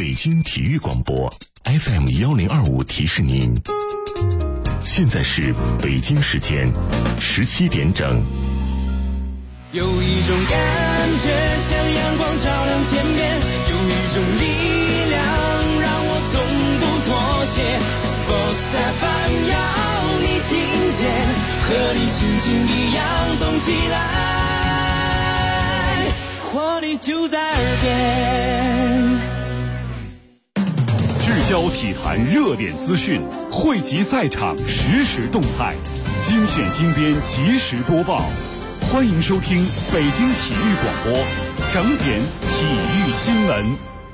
北京体育广播 FM1025提示您，现在是北京时间17点整。 有一种感觉像阳光照亮天边，有一种力量让我从不妥协。Sports FM 要你听见，和你心情一样动起来，活力就在耳边。 聚焦体坛热点资讯，汇集赛场实时动态，精选精编即时播报。欢迎收听北京体育广播整点体育新闻。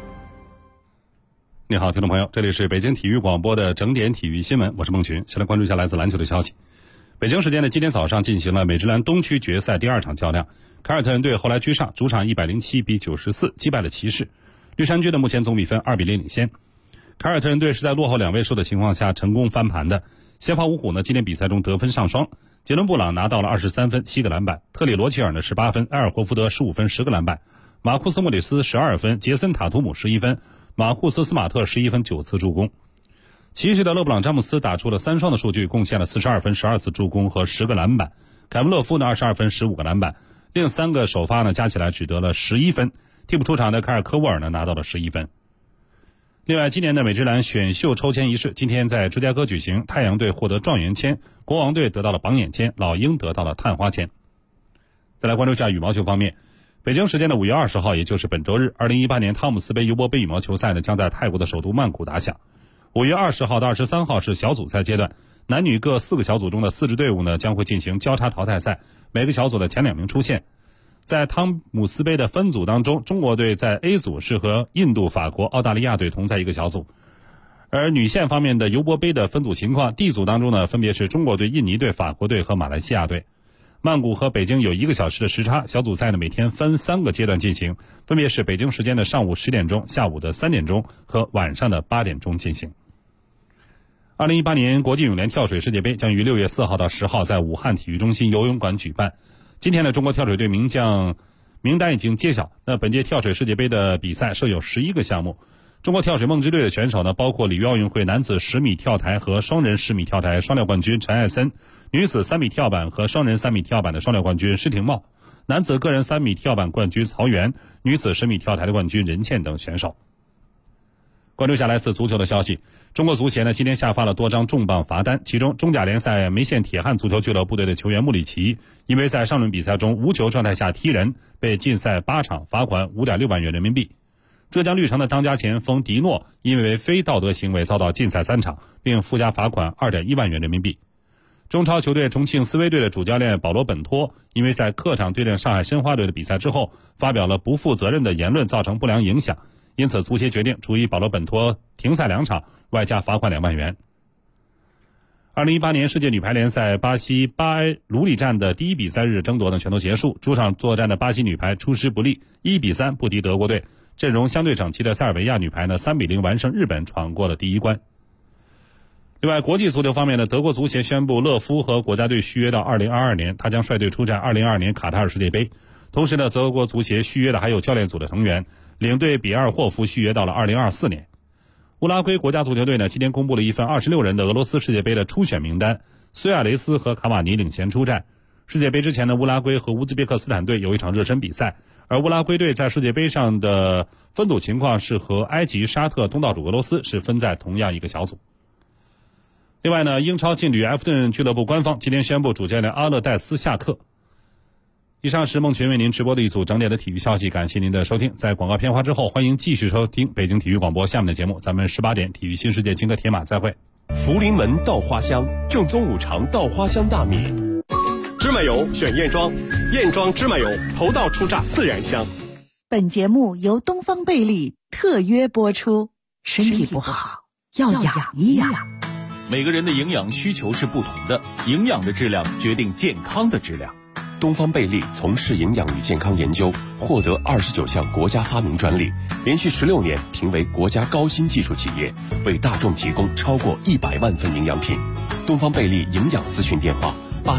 你好，听众朋友，这里是北京体育广播的整点体育新闻，我是孟群。先来关注一下来自篮球的消息。北京时间的今天早上进行了美职篮东区决赛第2场较量，凯尔特人队后来居上，主场107比94击败了骑士。绿衫军的目前总比分2比0领先。凯尔特人队是在落后2位数的情况下成功翻盘的。先发五虎呢，今天比赛中得分上双，杰伦布朗拿到了23分7个篮板，特里罗齐尔呢18分，埃尔霍福德15分10个篮板，马库斯莫里斯12分，杰森塔图姆11分，马库斯斯马特11分9次助攻。骑士的勒布朗詹姆斯打出了3双的数据，贡献了42分12次助攻和10个篮板，凯文勒夫呢22分15个篮板，另3个首发呢加起来只得了11分，替补出场的凯尔科沃尔呢拿到了11分。另外，今年的美职篮选秀抽签仪式今天在芝加哥举行，太阳队获得状元签，国王队得到了榜眼签，老鹰得到了探花签。再来关注一下羽毛球方面，北京时间的5月20号，也就是本周日，2018年汤姆斯杯尤伯杯羽毛球赛呢将在泰国的首都曼谷打响。5月20号到23号是小组赛阶段，男女各4个小组中的4支队伍呢将会进行交叉淘汰赛，每个小组的前2名出线。在汤姆斯杯的分组当中，中国队在 A 组是和印度、法国、澳大利亚队同在一个小组。而女线方面的尤伯杯的分组情况， D 组当中呢分别是中国队、印尼队、法国队和马来西亚队。曼谷和北京有1个小时的时差，小组赛呢每天分3个阶段进行，分别是北京时间的上午10点钟、下午的3点钟和晚上的8点钟进行。2018年国际泳联跳水世界杯将于6月4号到10号在武汉体育中心游泳馆举办。今天的中国跳水队名将名单已经揭晓，那本届跳水世界杯的比赛设有11个项目。中国跳水梦之队的选手呢，包括里约奥运会男子10米跳台和双人10米跳台双料冠军陈艾森，女子3米跳板和双人3米跳板的双料冠军施廷懋，男子个人3米跳板冠军曹原，女子10米跳台的冠军任茜等选手。关注下来自足球的消息，中国足协呢今天下发了多张重磅罚单，其中中甲联赛梅县铁汉足球俱乐部队的球员穆里奇，因为在上轮比赛中无球状态下踢人，被禁赛8场，罚款5.6万元人民币。浙江绿城的当家前锋迪诺，因为非道德行为遭到禁赛3场，并附加罚款2.1万元人民币。中超球队重庆斯威队的主教练保罗本托，因为在客场对阵上海申花队的比赛之后，发表了不负责任的言论，造成不良影响。因此，足协决定处以保罗本托停赛2场，外加罚款2万元。2018年世界女排联赛巴西巴埃卢里站的第1比赛日争夺呢全都结束，主场作战的巴西女排出师不利，1比3不敌德国队，阵容相对整齐的塞尔维亚女排呢3比0完胜日本，闯过了第1关。另外，国际足球方面呢，德国足协宣布勒夫和国家队续约到2022年，他将率队出战2022年卡塔尔世界杯。同时呢，德国足协续约的还有教练组的成员，领队比尔霍夫续约到了2024年。乌拉圭国家足球队呢，今天公布了一份26人的俄罗斯世界杯的初选名单，苏亚雷斯和卡瓦尼领衔出战。世界杯之前呢，乌拉圭和乌兹别克斯坦队有一场热身比赛，而乌拉圭队在世界杯上的分组情况是和埃及、沙特、东道主俄罗斯是分在同样一个小组。另外呢，英超劲旅埃弗顿俱乐部官方今天宣布主教练阿勒戴斯下课。以上是孟群为您直播的一组整点的体育消息，感谢您的收听。在广告片花之后，欢迎继续收听北京体育广播下面的节目，咱们18点体育新世界金戈铁马再会。 福临门稻花香，正宗五常稻花香大米。芝麻油选燕庄，燕庄芝麻油头道出榨自然香。 本节目由东方贝利特约播出。身体不好要养一养。 每个人的营养需求是不同的，营养的质量决定健康的质量。 东方贝利从事营养与健康研究，获得29项国家发明专利，连续16年评为国家高新技术企业，为大众提供超过100万份营养品。东方贝利营养咨询电话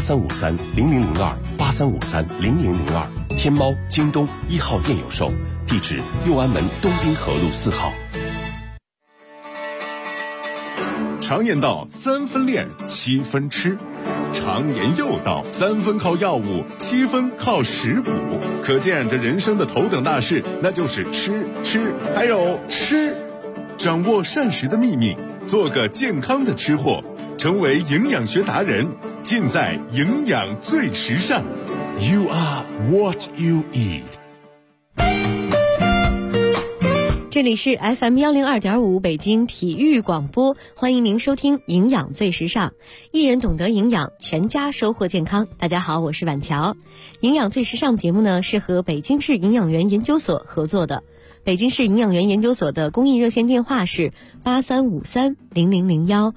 83530002，83530002，天猫、京东1号店有售，地址右安门东滨河路4号。 常言道3分练7分吃，常言又道3分靠药物7分靠食补，可见这人生的头等大事那就是吃还有吃。掌握膳食的秘密，做个健康的吃货，成为营养学达人，尽在营养最时尚。 You are what you eat。 这里是 FM102.5 北京体育广播，欢迎您收听营养最时尚，一人懂得营养，全家收获健康。大家好，我是婉乔。营养最时尚节目呢是和北京市营养员研究所合作的。北京市营养员研究所的公益热线电话是83530001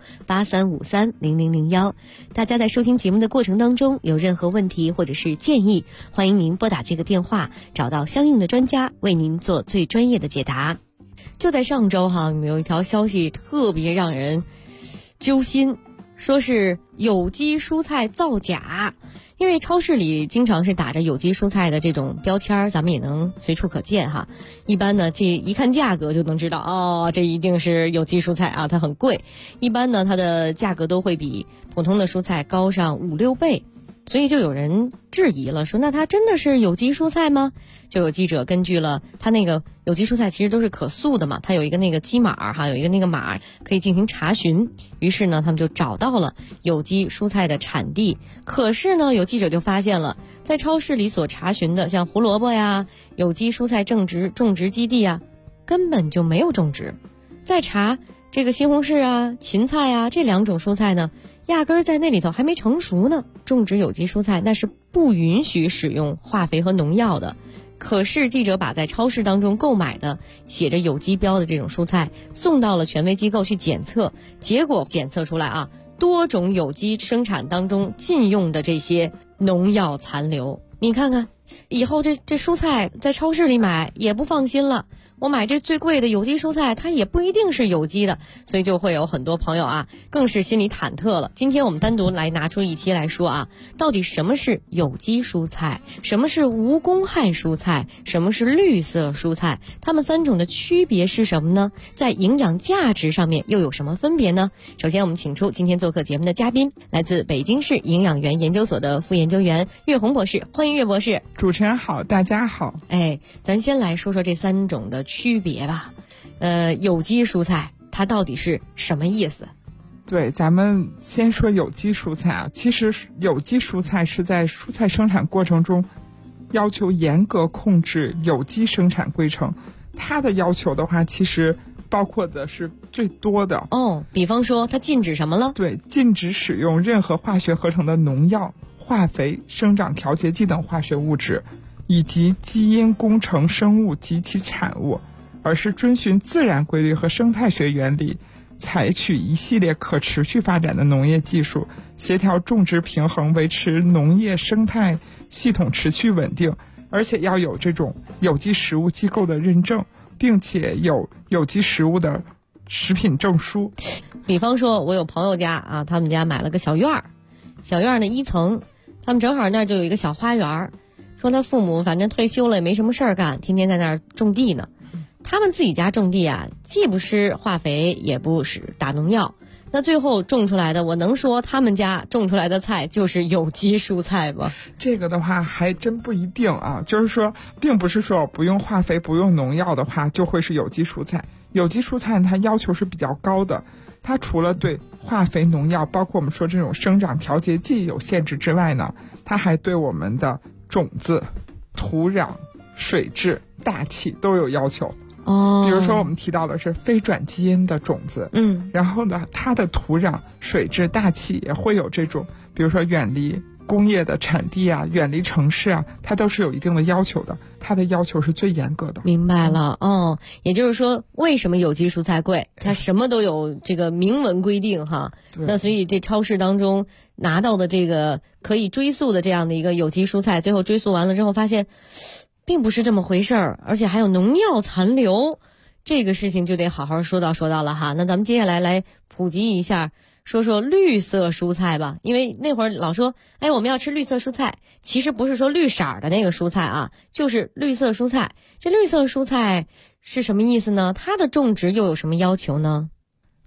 83530001。大家在收听节目的过程当中有任何问题或者是建议，欢迎您拨打这个电话，找到相应的专家为您做最专业的解答。就在上周有一条消息特别让人揪心，说是有机蔬菜造假。因为超市里经常是打着有机蔬菜的这种标签，咱们也能随处可见哈。一般呢，这一看价格就能知道，这一定是有机蔬菜啊，它很贵。一般呢，它的价格都会比普通的蔬菜高上5-6倍。所以就有人质疑了，说那它真的是有机蔬菜吗？就有记者根据了它那个有机蔬菜其实都是可塑的嘛，它有一个那个机码有一个那个码可以进行查询。于是呢，他们就找到了有机蔬菜的产地。可是呢，有记者就发现了，在超市里所查询的像胡萝卜呀、有机蔬菜种植基地啊，根本就没有种植。再查这个西红柿啊、芹菜啊这2种蔬菜呢，压根儿在那里头还没成熟呢。种植有机蔬菜那是不允许使用化肥和农药的。可是记者把在超市当中购买的写着有机标的这种蔬菜送到了权威机构去检测，结果检测出来多种有机生产当中禁用的这些农药残留。你看看，以后这蔬菜在超市里买也不放心了。我买这最贵的有机蔬菜，它也不一定是有机的，所以就会有很多朋友更是心里忐忑了。今天我们单独来拿出一期来说到底什么是有机蔬菜，什么是无公害蔬菜，什么是绿色蔬菜，它们3种的区别是什么呢？在营养价值上面又有什么分别呢？首先我们请出今天做客节目的嘉宾，来自北京市营养员研究所的副研究员岳红博士，欢迎岳博士。 主持人好，大家好。 咱先来说说这3种的区别吧。有机蔬菜它到底是什么意思？ 对，咱们先说有机蔬菜其实有机蔬菜是在蔬菜生产过程中要求严格控制有机生产规程。它的要求的话，其实包括的是最多的比方说它禁止什么了？ 对，禁止使用任何化学合成的农药、化肥、生长调节剂等化学物质，以及基因工程生物及其产物，而是遵循自然规律和生态学原理，采取一系列可持续发展的农业技术，协调种植平衡，维持农业生态系统持续稳定，而且要有这种有机食物机构的认证，并且有有机食物的食品证书。 比方说我有朋友家他们家买了个小院儿，小院儿的1层，他们正好那儿就有一个小花园，说他父母反正退休了也没什么事儿干，天天在那儿种地呢。他们自己家种地既不施化肥也不使打农药，那最后种出来的，我能说他们家种出来的菜就是有机蔬菜吗？ 这个的话还真不一定就是说并不是说不用化肥不用农药的话就会是有机蔬菜。有机蔬菜它要求是比较高的，它除了对化肥农药包括我们说这种生长调节剂有限制之外呢，它还对我们的种子、土壤、水质、大气都有要求。比如说我们提到的是非转基因的种子，然后呢它的土壤、水质、大气也会有这种，比如说远离工业的产地远离城市它都是有一定的要求的，它的要求是最严格的。 明白了也就是说为什么有机蔬菜贵，它什么都有这个明文规定那所以这超市当中拿到的这个可以追溯的这样的一个有机蔬菜，最后追溯完了之后发现并不是这么回事儿，而且还有农药残留，这个事情就得好好说到了那咱们接下来普及一下，说说绿色蔬菜吧。因为那会儿老说我们要吃绿色蔬菜，其实不是说绿色的那个蔬菜就是绿色蔬菜。这绿色蔬菜是什么意思呢？它的种植又有什么要求呢？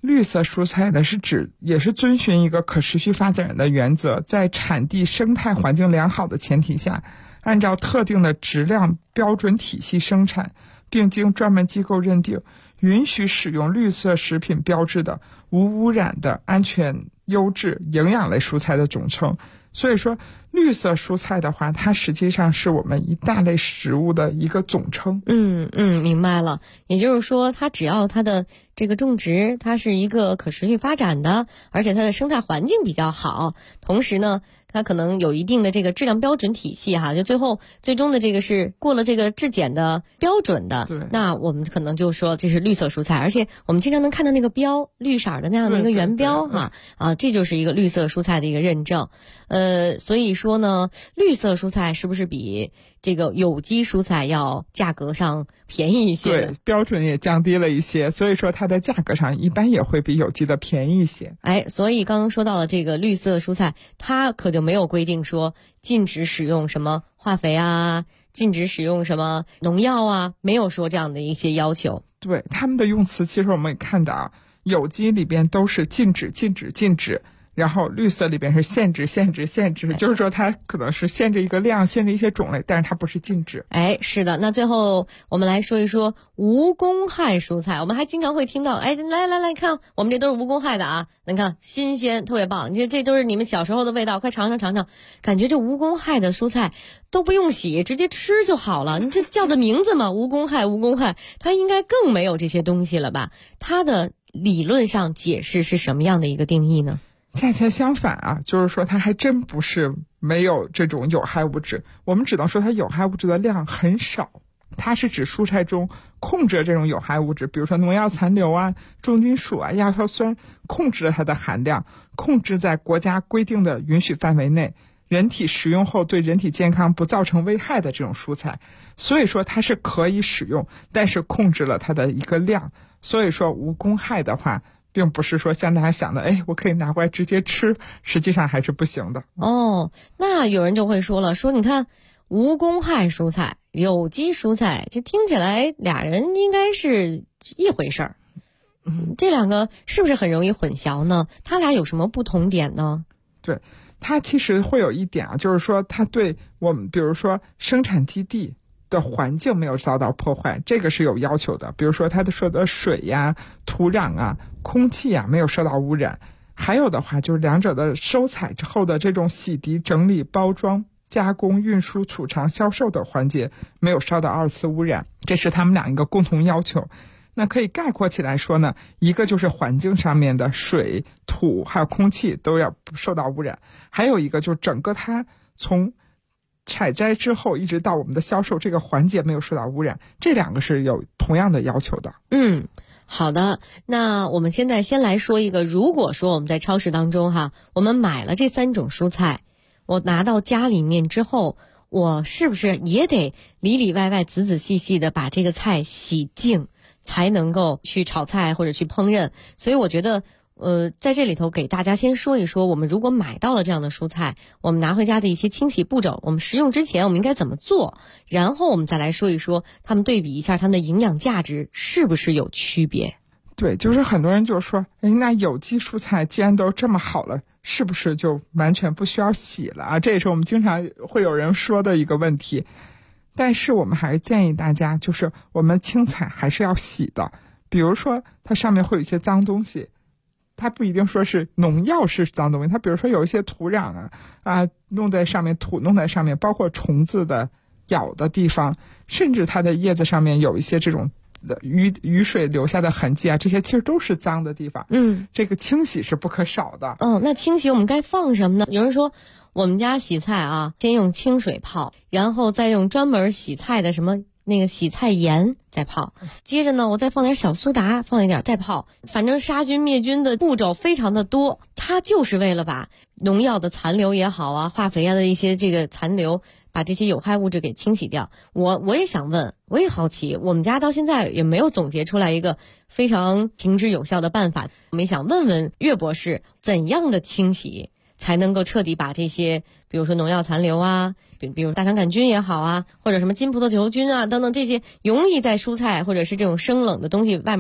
绿色蔬菜呢是指也是遵循一个可持续发展的原则，在产地生态环境良好的前提下，按照特定的质量标准体系生产，并经专门机构认定，允许使用绿色食品标志的无污染的安全优质营养类蔬菜的总称。所以说绿色蔬菜的话，它实际上是我们一大类食物的一个总称。 明白了。也就是说，它只要它的这个种植，它是一个可持续发展的，而且它的生态环境比较好，同时呢，它可能有一定的这个质量标准体系哈，就最终的这个是过了这个质检的标准的， 对， 那我们可能就说这是绿色蔬菜，而且我们经常能看到那个标，绿色的那样的一个圆标哈，这就是一个绿色蔬菜的一个认证。所以说呢，绿色蔬菜是不是比这个有机蔬菜要价格上便宜一些呢？ 对，标准也降低了一些，所以说它的价格上一般也会比有机的便宜一些。 所以刚刚说到了这个绿色蔬菜，它可就没有规定说禁止使用什么化肥啊，禁止使用什么农药啊，没有说这样的一些要求。 对，他们的用词其实我们也看到，有机里边都是禁止禁止禁止，然后绿色里边是限制限制限制，就是说它可能是限制一个量，限制一些种类，但是它不是禁止。 是的。那最后我们来说一说无公害蔬菜，我们还经常会听到，来看我们这都是无公害的啊，你看新鲜特别棒，你这都是你们小时候的味道，快尝尝尝尝。感觉这无公害的蔬菜都不用洗，直接吃就好了，你这叫的名字嘛，无公害无公害，它应该更没有这些东西了吧？它的理论上解释是什么样的一个定义呢？ 恰恰相反啊，就是说它还真不是没有这种有害物质，我们只能说它有害物质的量很少。它是指蔬菜中控制这种有害物质，比如说农药残留啊、重金属啊、亚硝酸，控制了它的含量，控制在国家规定的允许范围内，人体食用后对人体健康不造成危害的这种蔬菜。所以说它是可以使用，但是控制了它的一个量。所以说无公害的话，并不是说像大家想的，我可以拿过来直接吃，实际上还是不行的。 那有人就会说了，说你看无公害蔬菜、有机蔬菜，这听起来俩人应该是一回事儿，这两个是不是很容易混淆呢？它俩有什么不同点呢？ 对，它其实会有一点啊，就是说它对我们比如说生产基地的环境没有遭到破坏，这个是有要求的。比如说它的说的水呀、土壤啊、空气啊没有受到污染。还有的话就是两者的收采之后的这种洗涤、整理、包装、加工、运输、储藏、销售的环节没有受到二次污染，这是他们俩一个共同要求。那可以概括起来说呢，一个就是环境上面的水、土还有空气都要不受到污染，还有一个就是整个它从采摘之后一直到我们的销售这个环节没有受到污染，这两个是有同样的要求的。 好的，那我们现在先来说一个，如果说我们在超市当中哈，我们买了这3种蔬菜，我拿到家里面之后，我是不是也得里里外外仔仔细细的把这个菜洗净，才能够去炒菜或者去烹饪？所以我觉得在这里头给大家先说一说，我们如果买到了这样的蔬菜，我们拿回家的一些清洗步骤，我们食用之前我们应该怎么做，然后我们再来说一说他们，对比一下他们的营养价值是不是有区别。 对，就是很多人就说，那有机蔬菜既然都这么好了，是不是就完全不需要洗了啊？这也是我们经常会有人说的一个问题。但是我们还是建议大家，就是我们青菜还是要洗的，比如说它上面会有一些脏东西，它不一定说是农药是脏东西，它比如说有一些土壤弄在上面，土弄在上面，包括虫子的咬的地方，甚至它的叶子上面有一些这种雨水留下的痕迹啊，这些其实都是脏的地方。这个清洗是不可少的。 那清洗我们该放什么呢？有人说我们家洗菜啊，先用清水泡，然后再用专门洗菜的什么那个洗菜盐再泡，接着呢我再放点小苏打，放一点再泡，反正杀菌灭菌的步骤非常的多，它就是为了把农药的残留也好啊，化肥啊的一些这个残留，把这些有害物质给清洗掉。我也想问，我也好奇，我们家到现在也没有总结出来一个非常行之有效的办法，我们也想问问岳博士，怎样的清洗才能够彻底把这些比如说农药残留啊，比如大肠杆菌也好啊，或者什么金葡萄球菌啊等等，这些容易在蔬菜或者是这种生冷的东西外面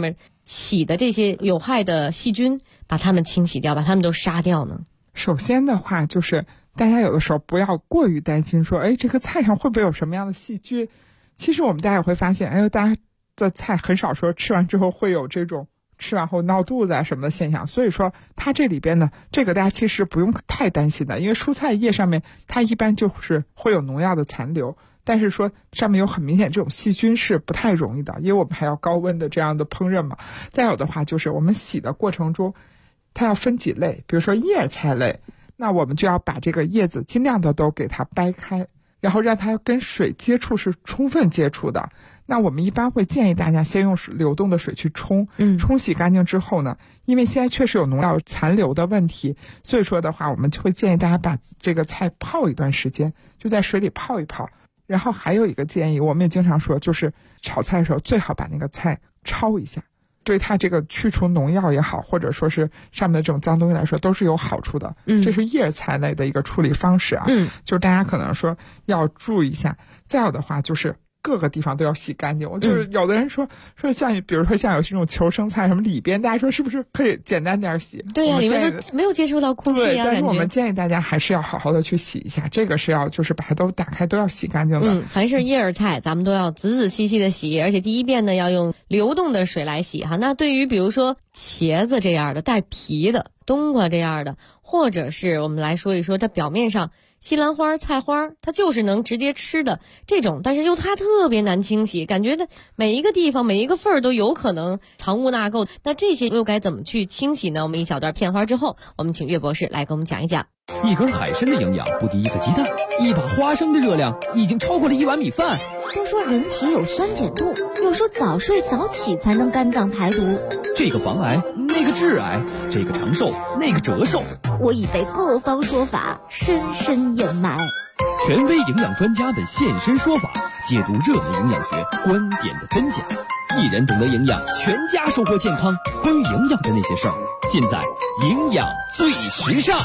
起的这些有害的细菌，把它们清洗掉，把它们都杀掉呢？ 首先的话，就是大家有的时候不要过于担心说，这个菜上会不会有什么样的细菌？其实我们大家也会发现，大家的菜很少说吃完之后会有这种吃完后闹肚子啊什么的现象。所以说它这里边呢，这个大家其实不用太担心的，因为蔬菜叶上面它一般就是会有农药的残留，但是说上面有很明显这种细菌是不太容易的，因为我们还要高温的这样的烹饪嘛。再有的话就是我们洗的过程中，它要分几类，比如说叶菜类，那我们就要把这个叶子尽量的都给它掰开，然后让它跟水接触是充分接触的。那我们一般会建议大家先用流动的水去冲，冲洗干净之后呢，因为现在确实有农药残留的问题，所以说的话我们就会建议大家把这个菜泡一段时间，就在水里泡一泡。然后还有一个建议，我们也经常说，就是炒菜的时候最好把那个菜焯一下，对它这个去除农药也好，或者说是上面的这种脏东西来说都是有好处的。这是叶菜类的一个处理方式啊。就是大家可能说要注意一下。再有的话就是各个地方都要洗干净。我就是有的人说像比如说像有这种球生菜什么里边，大家说是不是可以简单点洗？ 对呀，里面都没有接触到空气啊。 对，但是我们建议大家还是要好好的去洗一下，这个是要就是把它都打开都要洗干净的。 凡是叶儿菜咱们都要仔仔细细的洗，而且第一遍呢要用流动的水来洗哈。那对于比如说茄子这样的带皮的，冬瓜这样的，或者是我们来说一说它表面上西兰花、菜花，它就是能直接吃的这种，但是又它特别难清洗，感觉的每一个地方每一个缝儿都有可能藏污纳垢。那这些又该怎么去清洗呢？我们一小段片花之后，我们请岳博士来给我们讲一讲。 一根海参的营养不敌一个鸡蛋，一把花生的热量已经超过了一碗米饭。 都说人体有酸碱度，又说早睡早起才能肝脏排毒。 这个防癌，那个致癌，这个长寿，那个折寿。 我已被各方说法深深掩埋。 权威营养专家们现身说法，解读热门营养学观点的真假。一人懂得营养，全家收获健康。关于营养的那些事儿，尽在营养最时尚。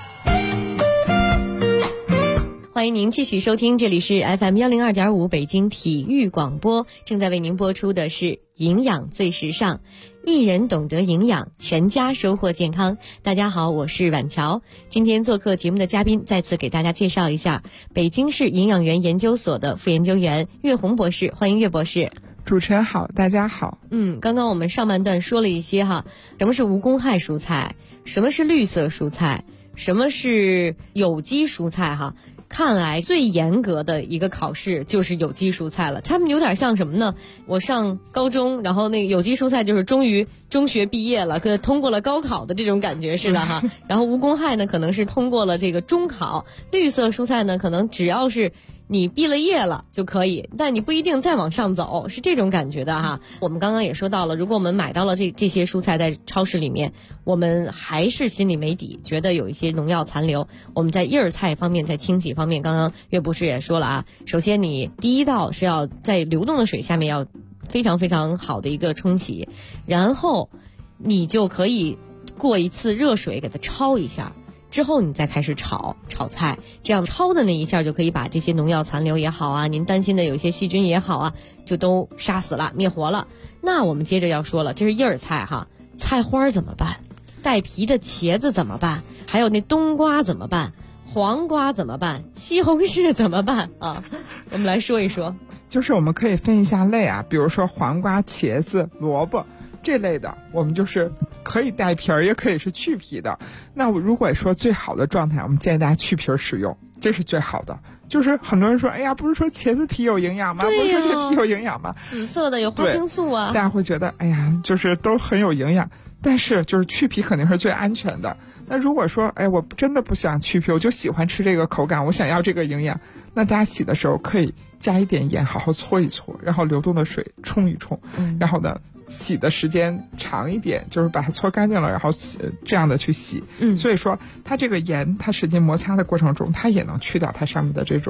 欢迎您继续收听，这里是 FM102.5 北京体育广播，正在为您播出的是营养最时尚，一人懂得营养，全家收获健康。大家好，我是婉乔。今天做客节目的嘉宾，再次给大家介绍一下北京市营养园研究所的副研究员岳红博士。欢迎岳博士。 主持人好，大家好。 刚刚我们上半段说了一些哈，什么是无公害蔬菜，什么是绿色蔬菜，什么是有机蔬菜哈。看来最严格的一个考试就是有机蔬菜了，他们有点像什么呢？我上高中，然后那个有机蔬菜就是终于中学毕业了，通过了高考的这种感觉似的哈。然后无公害呢，可能是通过了这个中考；绿色蔬菜呢，可能只要是你毕了业了就可以，但你不一定再往上走，是这种感觉的哈。我们刚刚也说到了，如果我们买到了这些蔬菜在超市里面，我们还是心里没底，觉得有一些农药残留，我们在叶儿菜方面，在清洗方面，刚刚岳博士也说了啊，首先你第一道是要在流动的水下面要非常非常好的一个冲洗，然后你就可以过一次热水给它焯一下，之后你再开始炒菜，这样焯的那一下就可以把这些农药残留也好啊，您担心的有些细菌也好啊，就都杀死了，灭活了。那我们接着要说了，这是叶儿菜哈，菜花怎么办？带皮的茄子怎么办？还有那冬瓜怎么办？黄瓜怎么办？西红柿怎么办啊？我们来说一说。 就是我们可以分一下类啊，比如说黄瓜、茄子、萝卜这类的，我们就是可以带皮儿，也可以是去皮的。那如果说最好的状态，我们建议大家去皮儿使用，这是最好的。就是很多人说，哎呀，不是说茄子皮有营养吗？不是说这个皮有营养吗？ 紫色的有花青素啊。 大家会觉得，哎呀，就是都很有营养，但是就是去皮肯定是最安全的。那如果说，哎，我真的不想去皮，我就喜欢吃这个口感，我想要这个营养，那大家洗的时候可以加一点盐，好好搓一搓，然后流动的水冲一冲，然后呢洗的时间长一点，就是把它搓干净了，然后这样的去洗。所以说它这个盐，它使劲摩擦的过程中，它也能去掉它上面的这种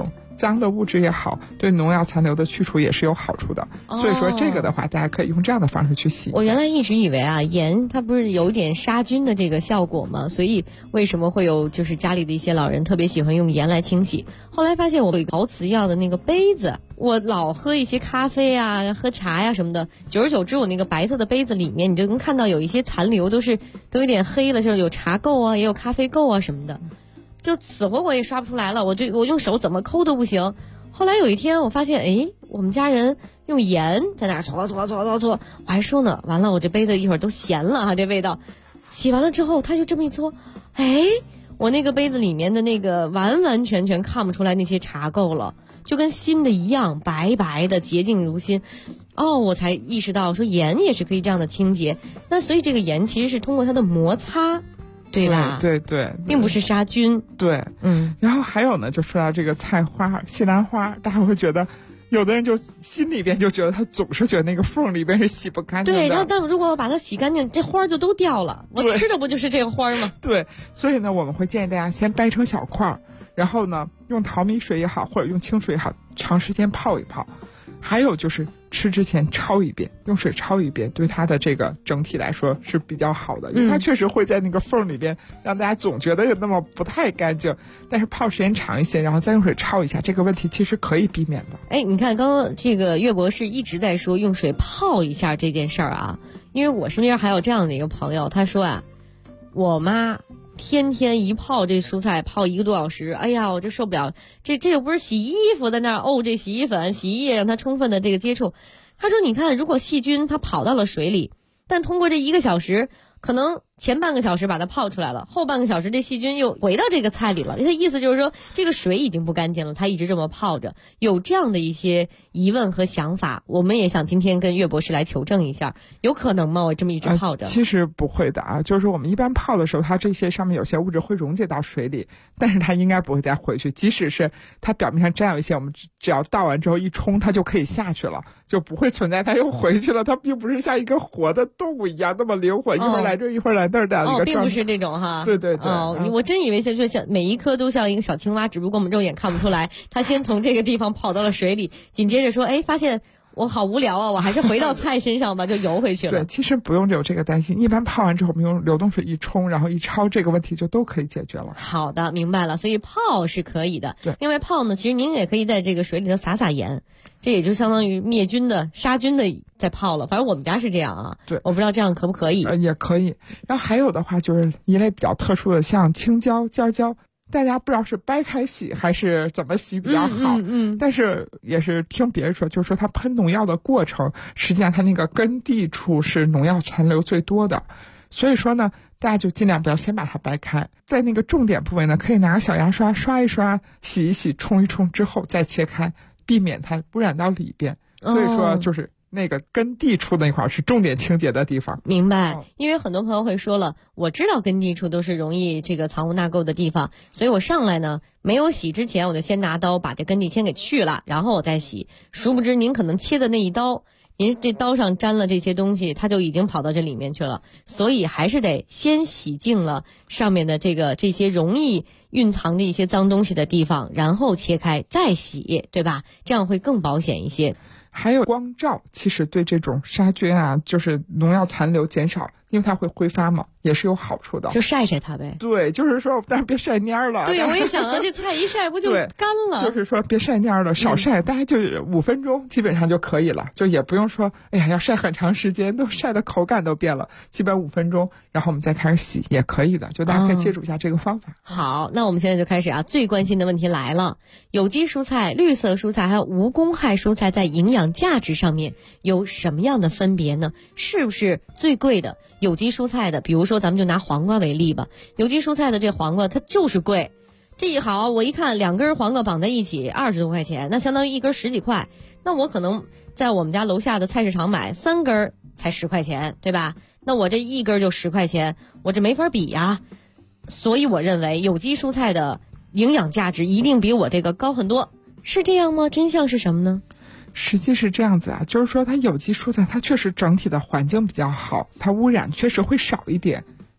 脏的物质也好，对农药残留的去除也是有好处的。所以说这个的话，大家可以用这样的方式去洗。 我原来一直以为啊，盐它不是有一点杀菌的这个效果吗？所以为什么会有就是家里的一些老人特别喜欢用盐来清洗？后来发现我有陶瓷药的那个杯子，我老喝一些咖啡啊、喝茶呀什么的，久而久之，我那个白色的杯子里面，你就能看到有一些残留，都有点黑了，就是有茶垢啊，也有咖啡垢啊什么的，就死活我也刷不出来了，我用手怎么抠都不行。后来有一天我发现，我们家人用盐在那儿搓，我还说呢，完了我这杯子一会儿都咸了哈，这味道。洗完了之后，他就这么一搓，我那个杯子里面的那个完完全全看不出来那些茶垢了，就跟新的一样，白白的洁净如新。我才意识到说盐也是可以这样的清洁。那所以这个盐其实是通过它的摩擦，对吧？ 对， 并不是杀菌。 对，然后还有呢，就说到这个菜花、西兰花，大家会觉得，有的人就心里边就觉得他总是觉得那个缝里边是洗不干净的。 对，但如果我把它洗干净，这花就都掉了。我吃的不就是这个花吗？ 对，所以呢，我们会建议大家先掰成小块，然后呢，用淘米水也好，或者用清水也好，长时间泡一泡。还有就是吃之前焯一遍，用水焯一遍，对它的这个整体来说是比较好的，因为它确实会在那个缝里边让大家总觉得有那么不太干净，但是泡时间长一些，然后再用水焯一下，这个问题其实可以避免的。 你看刚刚这个岳博士一直在说用水泡一下这件事儿啊，因为我身边还有这样的一个朋友，他说啊，我妈天天一泡这蔬菜泡1个多小时，哎呀，我这受不了，这又不是洗衣服在那儿这洗衣粉、洗衣液让它充分的这个接触。他说你看，如果细菌它跑到了水里，但通过这1个小时，可能前半个小时把它泡出来了，后半个小时这细菌又回到这个菜里了。他意思就是说，这个水已经不干净了，他一直这么泡着。有这样的一些疑问和想法，我们也想今天跟岳博士来求证一下，有可能吗？我这么一直泡着？ 其实不会的啊，就是说我们一般泡的时候，它这些上面有些物质会溶解到水里，但是它应该不会再回去。即使是它表面上沾有一些，我们只要倒完之后一冲，它就可以下去了，就不会存在它又回去了。它并不是像一个活的动物一样那么灵活，一会儿来这一会儿来那儿的一个状态。 并不是这种哈。 对。 我真以为就像每一颗都像一个小青蛙，只不过我们肉眼看不出来。它先从这个地方跑到了水里，紧接着说，发现我好无聊啊，我还是回到菜身上吧，就游回去了。 对，其实不用有这个担心，一般泡完之后我们用流动水一冲，然后一焯，这个问题就都可以解决了。 好的，明白了。所以泡是可以的。 对， 另外泡呢，其实您也可以在这个水里头撒盐，这也就相当于灭菌的、杀菌的在泡了。反正我们家是这样啊。 对， 我不知道这样可不可以。 也可以。然后还有的话就是一类比较特殊的，像青椒、尖椒。大家不知道是掰开洗还是怎么洗比较好，但是也是听别人说，就是说它喷农药的过程，实际上它那个根蒂处是农药残留最多的，所以说呢，大家就尽量不要先把它掰开，在那个重点部位呢，可以拿个小牙刷刷一刷、洗一洗、冲一冲之后再切开，避免它污染到里边。所以说就是那个根蒂处那块是重点清洁的地方。 明白。因为很多朋友会说了，我知道根蒂处都是容易这个藏污纳垢的地方，所以我上来呢没有洗之前，我就先拿刀把这根蒂先给去了，然后我再洗。殊不知您可能切的那一刀，您这刀上沾了这些东西，它就已经跑到这里面去了，所以还是得先洗净了上面的这些容易蕴藏着一些脏东西的地方，然后切开再洗，对吧？这样会更保险一些。 还有光照，其实对这种杀菌啊，就是农药残留减少，因为它会挥发嘛，也是有好处的。 就晒晒它呗。 对，就是说，但是别晒蔫了。 对，我也想到这菜一晒不就干了？ 就是说别晒蔫了，少晒，大家就5分钟基本上就可以了，就也不用说，要晒很长时间，都晒的口感都变了，基本5分钟，然后我们再开始洗也可以的，就大家可以接触一下这个方法。 好，那我们现在就开始啊，最关心的问题来了：有机蔬菜、绿色蔬菜还有无公害蔬菜在营养价值上面有什么样的分别呢？是不是最贵的有机蔬菜的，比如说咱们就拿黄瓜为例吧，有机蔬菜的这黄瓜它就是贵。这一好，我一看2根黄瓜绑在一起20多块钱，那相当于1根10几块，那我可能在我们家楼下的菜市场买3根才10块钱，对吧？那我这1根就10块钱，我这没法比呀。所以我认为有机蔬菜的营养价值一定比我这个高很多，是这样吗？真相是什么呢？ 实际是这样子啊，就是说它有机蔬菜它确实整体的环境比较好，它污染确实会少一点，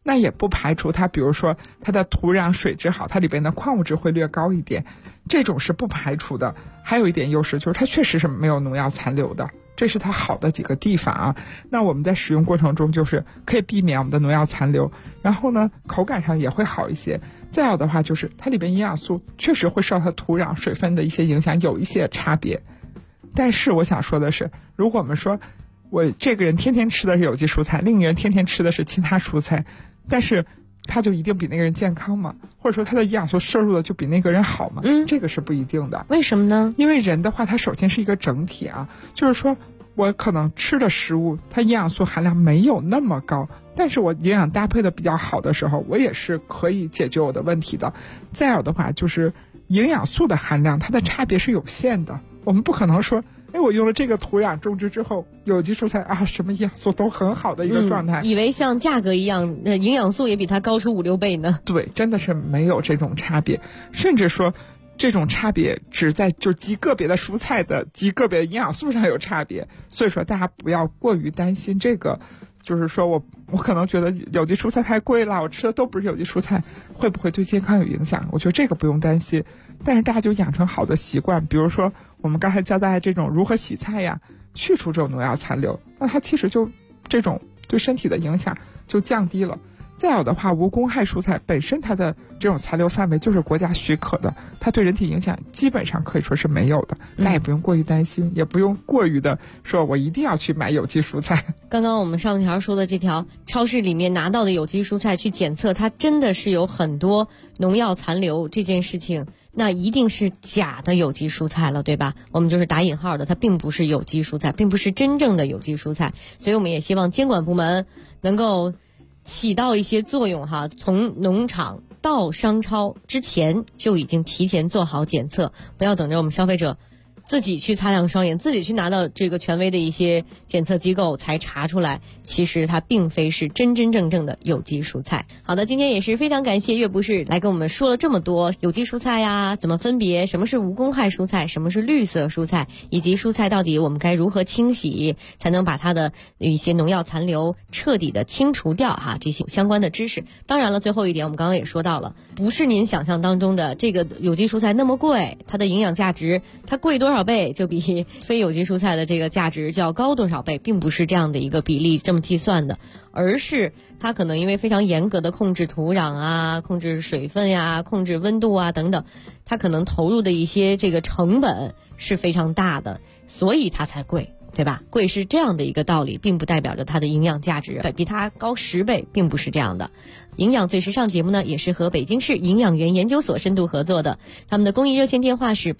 那也不排除它比如说它的土壤水质好，它里边的矿物质会略高一点，这种是不排除的。还有一点优势就是它确实是没有农药残留的，这是它好的几个地方啊。那我们在使用过程中就是可以避免我们的农药残留，然后呢口感上也会好一些。再有的话就是它里边营养素确实会受它土壤水分的一些影响，有一些差别。但是我想说的是，如果我们说我这个人天天吃的是有机蔬菜，另一个人天天吃的是其他蔬菜，但是他就一定比那个人健康吗？或者说他的营养素摄入的就比那个人好吗？这个是不一定的。 为什么呢？ 因为人的话，它首先是一个整体啊，就是说我可能吃的食物它营养素含量没有那么高，但是我营养搭配的比较好的时候，我也是可以解决我的问题的。再有的话就是营养素的含量，它的差别是有限的，我们不可能说我用了这个土壤种植之后，有机蔬菜啊，什么营养素都很好的一个状态， 以为像价格一样，营养素也比它高出5-6倍呢。 对，真的是没有这种差别，甚至说这种差别只在就极个别的蔬菜的极个别的营养素上有差别。所以说大家不要过于担心这个，就是说我可能觉得有机蔬菜太贵了，我吃的都不是有机蔬菜，会不会对健康有影响？我觉得这个不用担心，但是大家就养成好的习惯，比如说我们刚才教大家这种如何洗菜呀，去除这种农药残留，那它其实就这种对身体的影响就降低了。再有的话，无公害蔬菜本身它的这种残留范围就是国家许可的，它对人体影响基本上可以说是没有的，大家也不用过于担心，也不用过于的说我一定要去买有机蔬菜。 刚刚我们上条说的这条超市里面拿到的有机蔬菜去检测，它真的是有很多农药残留这件事情，那一定是假的有机蔬菜了，对吧？我们就是打引号的，它并不是有机蔬菜，并不是真正的有机蔬菜。所以我们也希望监管部门能够起到一些作用哈，从农场到商超之前就已经提前做好检测，不要等着我们消费者自己去擦亮双眼，自己去拿到这个权威的一些检测机构才查出来，其实它并非是真真正正的有机蔬菜。好的，今天也是非常感谢岳博士来跟我们说了这么多有机蔬菜呀，怎么分别，什么是无公害蔬菜，什么是绿色蔬菜，以及蔬菜到底我们该如何清洗才能把它的一些农药残留彻底的清除掉哈，这些相关的知识。当然了，最后一点我们刚刚也说到了，不是您想象当中的这个有机蔬菜那么贵，它的营养价值它贵多少倍就比非有机蔬菜的这个价值就要高多少倍，并不是这样的一个比例这么计算的，而是它可能因为非常严格的控制土壤啊，控制水分呀，控制温度啊等等，它可能投入的一些这个成本是非常大的，所以它才贵，对吧？贵是这样的一个道理，并不代表着它的营养价值比它高10倍，并不是这样的。营养最时尚节目呢，也是和北京市营养园研究所深度合作的，他们的公益热线电话是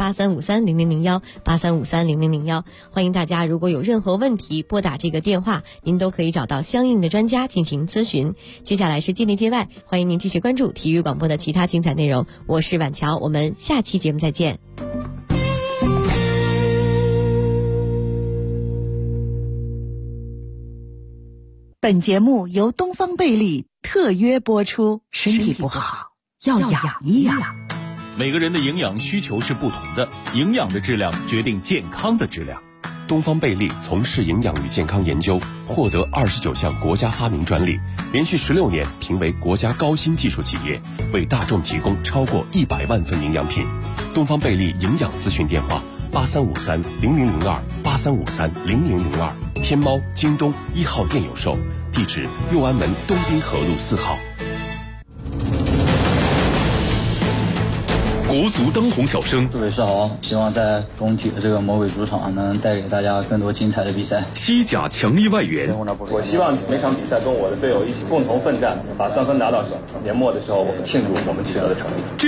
83530001，83530001，欢迎大家如果有任何问题拨打这个电话，您都可以找到相应的专家进行咨询。接下来是界内界外，欢迎您继续关注体育广播的其他精彩内容，我是婉乔，我们下期节目再见。 本节目由东方贝利特约播出，身体不好要养一养。 每个人的营养需求是不同的，营养的质量决定健康的质量。 东方贝利从事营养与健康研究，获得29项国家发明专利，连续16年评为国家高新技术企业，为大众提供超过100万份营养品。东方贝利营养咨询电话83530002，83530002，天猫、京东1号店有售，地址右安门东滨河路4号。 国足当红小生， 各位是好，希望在中体的这个魔鬼主场能带给大家更多精彩的比赛。 西甲强力外援， 我希望每场比赛跟我的队友一起共同奋战，把3分拿到手。年末的时候，我们庆祝我们取得的成绩。